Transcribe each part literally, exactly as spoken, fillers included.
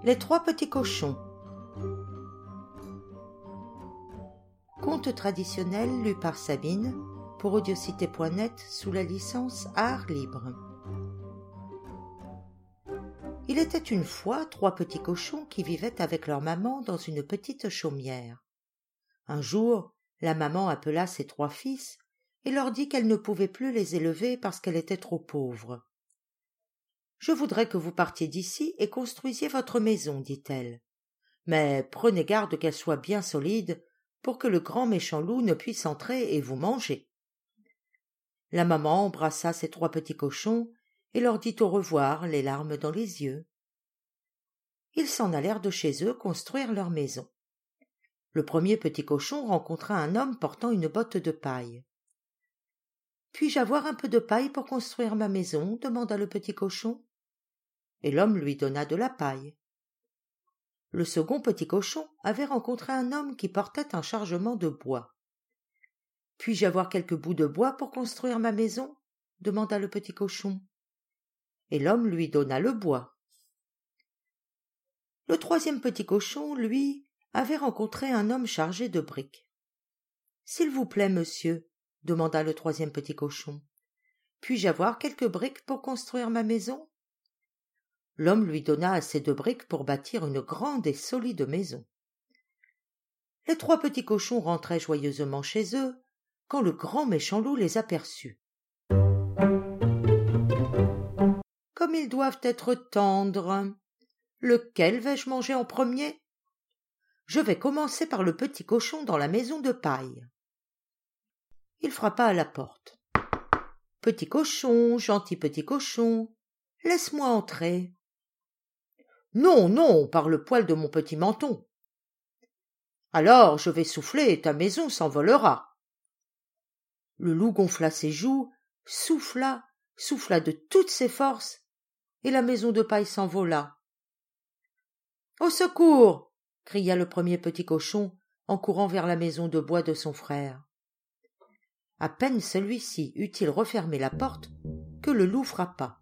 Les trois petits cochons. Conte traditionnel lu par Sabine pour audiocité point net sous la licence Art Libre. Il était une fois trois petits cochons qui vivaient avec leur maman dans une petite chaumière. Un jour, la maman appela ses trois fils et leur dit qu'elle ne pouvait plus les élever parce qu'elle était trop pauvre. « Je voudrais que vous partiez d'ici et construisiez votre maison, dit-elle. Mais prenez garde qu'elle soit bien solide pour que le grand méchant loup ne puisse entrer et vous manger. » La maman embrassa ses trois petits cochons et leur dit au revoir, les larmes dans les yeux. Ils s'en allèrent de chez eux construire leur maison. Le premier petit cochon rencontra un homme portant une botte de paille. « Puis-je avoir un peu de paille pour construire ma maison ?» demanda le petit cochon. Et l'homme lui donna de la paille. Le second petit cochon avait rencontré un homme qui portait un chargement de bois. « Puis-je avoir quelques bouts de bois pour construire ma maison ?» demanda le petit cochon. Et l'homme lui donna le bois. Le troisième petit cochon, lui, avait rencontré un homme chargé de briques. « S'il vous plaît, monsieur, » demanda le troisième petit cochon, « puis-je avoir quelques briques pour construire ma maison ?» L'homme lui donna assez de briques pour bâtir une grande et solide maison. Les trois petits cochons rentraient joyeusement chez eux quand le grand méchant loup les aperçut. « Comme ils doivent être tendres! Lequel vais-je manger en premier ? Je vais commencer par le petit cochon dans la maison de paille. » Il frappa à la porte. « Petit cochon, gentil petit cochon, laisse-moi entrer. »« Non, non, par le poil de mon petit menton. »« Alors je vais souffler et ta maison s'envolera. » Le loup gonfla ses joues, souffla, souffla de toutes ses forces, et la maison de paille s'envola. « Au secours !» cria le premier petit cochon en courant vers la maison de bois de son frère. À peine celui-ci eut-il refermé la porte que le loup frappa.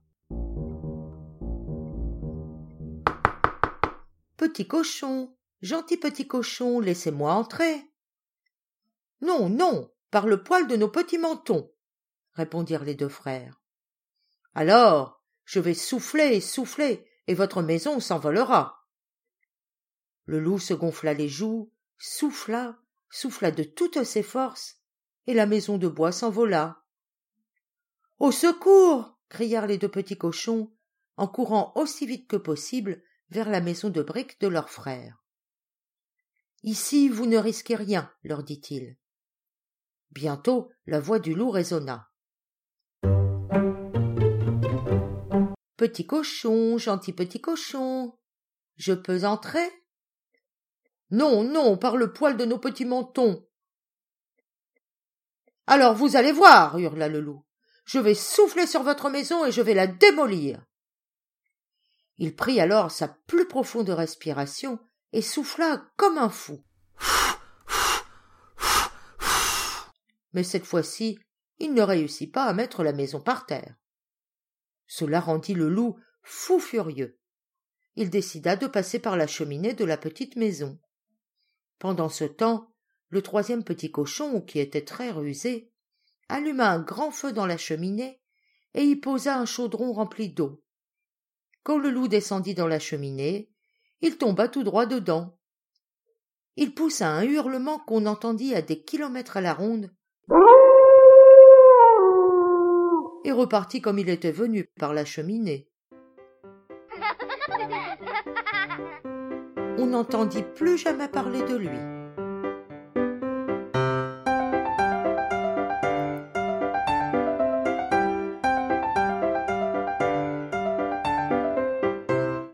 « Petit cochon, gentil petit cochon, laissez-moi entrer. »« Non, non, par le poil de nos petits mentons, » répondirent les deux frères. « Alors, je vais souffler et souffler, et votre maison s'envolera. » Le loup se gonfla les joues, souffla, souffla de toutes ses forces, et la maison de bois s'envola. « Au secours !» crièrent les deux petits cochons, en courant aussi vite que possible vers la maison de briques de leur frère. « Ici, vous ne risquez rien, leur dit-il. » Bientôt, la voix du loup résonna. « Petit cochon, gentil petit cochon, je peux entrer ? » « Non, non, par le poil de nos petits mentons. »« Alors vous allez voir, hurla le loup, je vais souffler sur votre maison et je vais la démolir. » Il prit alors sa plus profonde respiration et souffla comme un fou. Mais cette fois-ci, il ne réussit pas à mettre la maison par terre. Cela rendit le loup fou furieux. Il décida de passer par la cheminée de la petite maison. Pendant ce temps, le troisième petit cochon, qui était très rusé, alluma un grand feu dans la cheminée et y posa un chaudron rempli d'eau. Quand le loup descendit dans la cheminée, il tomba tout droit dedans. Il poussa un hurlement qu'on entendit à des kilomètres à la ronde et repartit comme il était venu par la cheminée. On n'entendit plus jamais parler de lui.